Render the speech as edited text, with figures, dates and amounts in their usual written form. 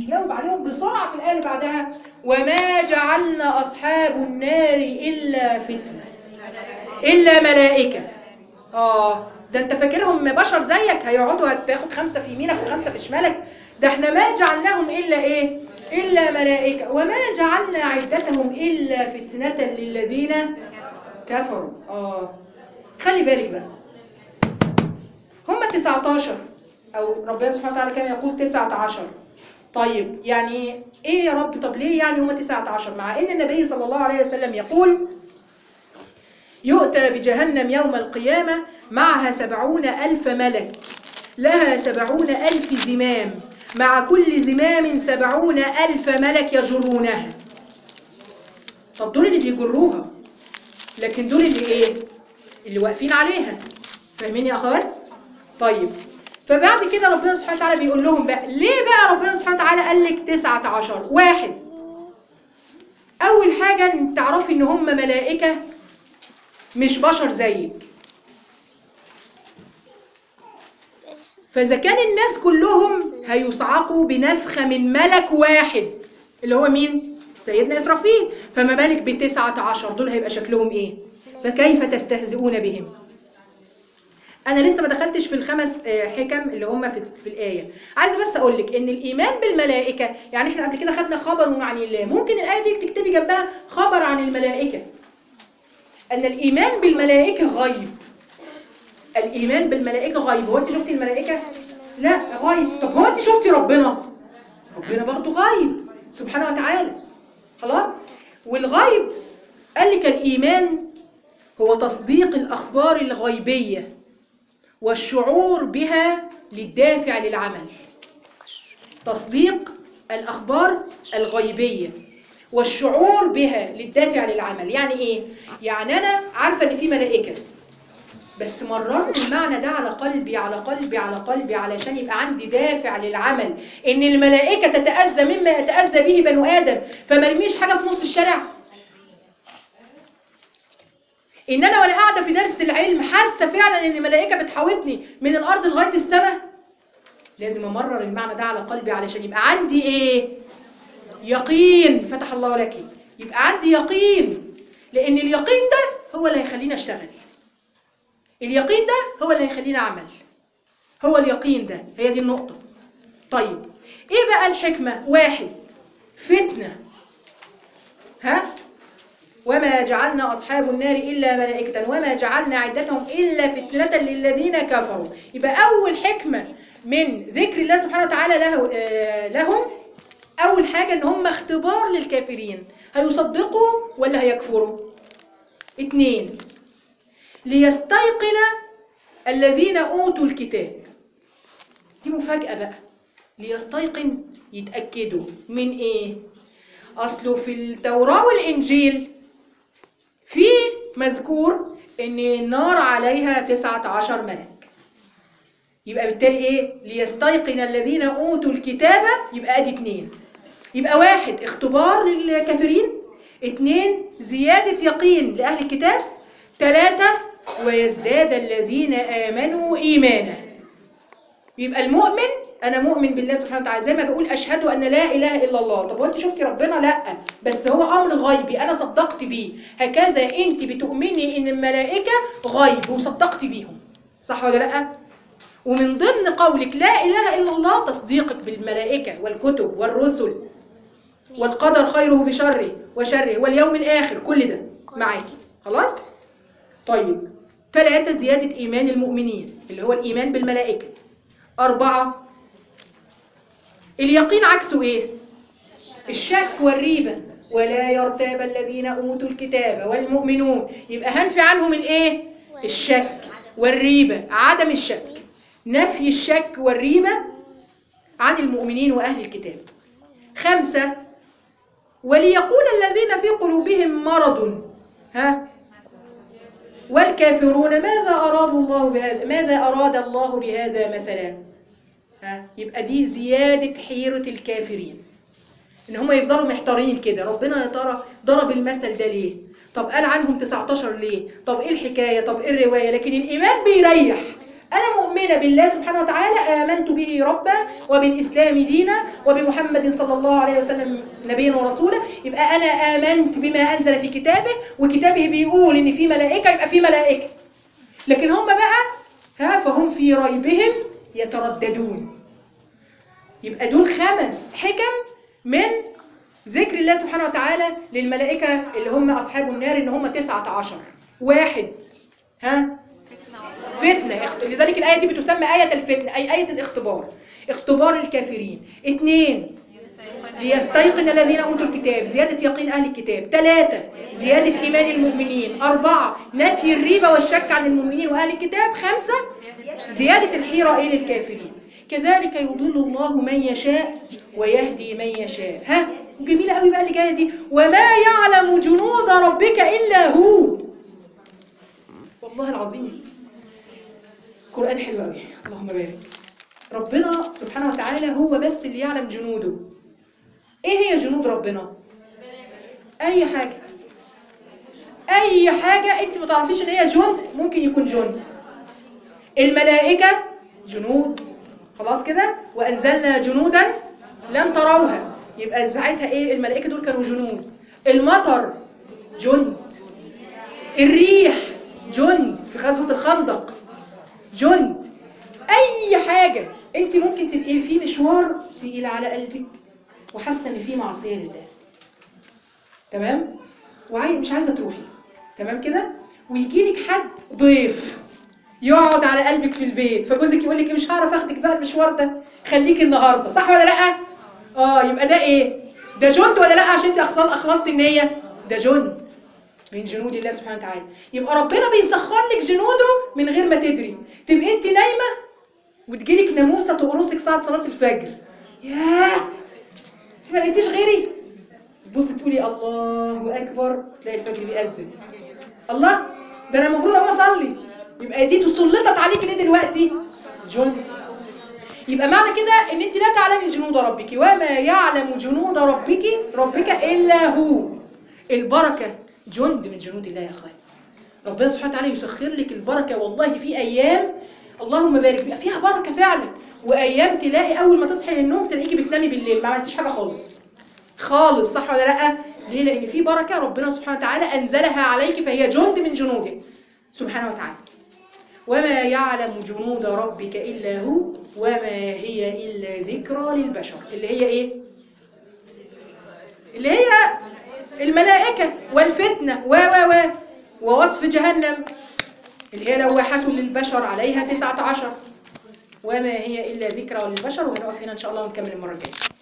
بيجاوب عليهم بسرعة في الآية اللي بعدها: وما جعلنا أصحاب النار إلا فتنة إلا ملائكة. ده أنت فاكرهم بشر زيك هيقعدوا هتاخد 5 في يمينك و5 في شمالك؟ ده احنا ما جعلناهم إلا إيه؟ إلا ملائكة وما جعلنا عدتهم إلا فتنة للذين كفروا. خلي بالك بقى، هم 19 أو ربنا سبحانه وتعالى كان يقول 19. طيب يعني إيه يا رب؟ طب ليه يعني هم 19 مع إن النبي صلى الله عليه وسلم يقول: يؤتى بجهنم يوم القيامة معها 70,000 ملك لها 70,000 زمام مع كل زمام 70,000 ملك يجرونها. طب دول اللي بيجروها، لكن دول اللي إيه؟ اللي واقفين عليها. فاهمين يا أخوات؟ طيب فبعد كده ربنا سبحانه وتعالى بيقول لهم بقى ليه بقى ربنا سبحانه وتعالى قال لك 19؟ واحد، أول حاجة أن تعرفي إن هم ملائكة مش بشر زيك. فإذا كان الناس كلهم هيصعقوا بنفخة من ملك واحد اللي هو مين؟ سيدنا إسرافيل، فما بالك ب19 دول هيبقى شكلهم إيه؟ فكيف تستهزئون بهم؟ أنا لسه ما دخلتش في الخمس حكم اللي هم في الآية. عايزة بس أقول لك إن الإيمان بالملائكة، يعني إحنا قبل كده خدنا خبر عن الله، ممكن الآية دي تكتبي جنبها خبر عن الملائكة. أن الإيمان بالملائكة غيب. الإيمان بالملائكة غيب. هو أنت شفتي الملائكة؟ لا غيب. طب هو أنت شفتي ربنا؟ ربنا برضه غيب سبحانه وتعالى. خلاص؟ والغيب قال لك الإيمان هو تصديق الأخبار الغيبية والشعور بها للدافع للعمل. تصديق الأخبار الغيبية والشعور بها للدافع للعمل. يعني إيه؟ يعني أنا عارفة إن في ملائكة، بس مررت المعنى ده على قلبي على قلبي على قلبي علشان يبقى عندي دافع للعمل. إن الملائكة تتأذى مما يتأذى به بنو آدم، فما رميش حاجة في نص الشارع. إن أنا وأنا قاعدة في درس العلم حاسة فعلا إن الملائكة بتحاوطني من الأرض لغاية السماء. لازم أمرر المعنى ده على قلبي علشان يبقى عندي إيه؟ يقين. فتح الله لك. يبقى عندي يقين، لأن اليقين ده هو اللي هيخليني أشتغل. اليقين ده هو اللي هيخليني أعمل. هو اليقين ده، هي دي النقطة. طيب إيه بقى الحكمة؟ واحد، فتنة. وما جعلنا أصحاب النار إلا ملائكة وما جعلنا عدتهم إلا فتنة للذين كفروا. يبقى أول حكمة من ذكر الله سبحانه وتعالى لهم، أول حاجة إن هم اختبار للكافرين، هيصدقوا ولا هيكفروا. 2، ليستيقن الذين أوتوا الكتاب. دي مفاجأة بقى. ليستيقن، يتأكدوا من إيه؟ أصله في التوراة والإنجيل في مذكور إن النار عليها 19 ملك. يبقى بالتالي إيه؟ ليستيقن الذين أوتوا الكتاب. يبقى أدي 2. يبقى 1 اختبار للكافرين، 2 زيادة يقين لأهل الكتاب، 3 ويزداد الذين آمنوا إيمانا. يبقى المؤمن، أنا مؤمن بالله سبحانه وتعالى، زي ما بقول أشهد أن لا إله إلا الله. طب وأنت شفتي ربنا؟ لا، بس هو أمر غيبي أنا صدقت بيه. هكذا أنت بتؤمني إن الملائكة غيب وصدقت بيهم، صح ولا لا؟ ومن ضمن قولك لا إله إلا الله تصديقك بالملائكة والكتب والرسل والقدر خيره بشره وشره واليوم الآخر، كل ده معاكي. خلاص؟ طيب 3 زيادة إيمان المؤمنين اللي هو الإيمان بالملائكة. 4 اليقين عكسه إيه؟ الشك والريبة. ولا يرتاب الذين أوتوا الكتاب والمؤمنون. يبقى هنفي عنهم الإيه؟ الشك والريبة، عدم الشك، نفي الشك والريبة عن المؤمنين وأهل الكتاب. 5 وليقول الذين في قلوبهم مرض والكافرون ماذا أراد الله بهذا مثلا. يبقى دي زيادة حيرة الكافرين، إن هم يفضلوا محتارين كده. ربنا يا ترى ضرب المثل ده ليه؟ طب قال عنهم 19 ليه؟ طب إيه الحكاية؟ طب إيه الرواية؟ لكن الإيمان بيريح. أنا مؤمنة بالله سبحانه وتعالى، آمنت به ربا وبالإسلام دينا وبمحمد صلى الله عليه وسلم نبيا ورسولا. يبقى أنا آمنت بما أنزل في كتابه، وكتابه بيقول إن في ملائكة، يبقى في ملائكة. لكن هم بقى فهم في ريبهم يترددون. يبقى دول 5 حكم من ذكر الله سبحانه وتعالى للملائكة اللي هم أصحاب النار، إن هم 19. 1 فتنة، لذلك الآية دي بتسمى آية الفتنة، أي آية الاختبار، اختبار الكافرين. 2 ليستيقن الذين أوتوا الكتاب، زيادة يقين أهل الكتاب. 3 زيادة إيمان المؤمنين. 4 نفي الريبة والشك عن المؤمنين وأهل الكتاب. 5 زيادة الحيرة للكافرين. كذلك يضل الله من يشاء ويهدي من يشاء. وجميلة قوي بقى اللي جاية دي، وما يعلم جنود ربك إلا هو. والله العظيم قرآن حلو قوي، اللهم بارك. ربنا سبحانه وتعالى هو بس اللي يعلم جنوده. ايه هي جنود ربنا؟ اي حاجة، اي حاجة انت ما تعرفيش ان هي جند ممكن يكون جند. الملائكة جنود، خلاص كده، وانزلنا جنودا لم تروها، يبقى ساعتها ايه؟ الملائكة دول كانوا جنود. المطر جند، الريح جند في غزوة الخندق جند. اي حاجة انت ممكن تبقي في مشوار تقيل على قلبك وحاسه ان في معصيه لله، تمام، مش عايزه تروحي، تمام كده، ويجي لك حد ضيف يقعد على قلبك في البيت، فجوزك يقول لك مش هعرف اخدك بقى المشوار ده، خليكي النهارده، صح ولا لا؟ يبقى ده ايه؟ ده جند ولا لا؟ عشان انت اخلصتي النيه، ده جند من جنود الله سبحانه وتعالى. يبقى ربنا بيسخر لك جنوده من غير ما تدري. تبقي انت نايمه وتجيلك ناموسه تقرصك ساعه صلاه الفجر، ياه انت ما لقيتيش غيري، تبصي تقولي الله اكبر، تلاقي الفجر بيأذن، الله ده انا المفروض اقوم اصلي. يبقى دي تسلطت عليكي ليه دلوقتي؟ جند. يبقى معنى كده ان انت لا تعلمي جنود ربك، وما يعلم جنود ربك الا هو. البركه جند من جنود الله يا اخوان. ربنا سبحانه وتعالى يسخر لك البركه، والله في ايام اللهم بارك بيبقى فيها بركه فعلا، وايام تلاقي اول ما تصحي من النوم تلاقيكي بتنامي بالليل ما عملتيش حاجه خالص، صح ولا لا؟ ليه؟ لان في بركه ربنا سبحانه وتعالى انزلها عليك، فهي جند من جنوده سبحانه وتعالى. وما يعلم جنود ربك الا هو وما هي الا ذكرى للبشر. اللي هي ايه؟ اللي هي الملائكه والفتنه ووصف جهنم اللي هي لواحة للبشر عليها 19. وما هي الا ذكرى للبشر. وهنقف هنا ان شاء الله ونكمل المره الجايه.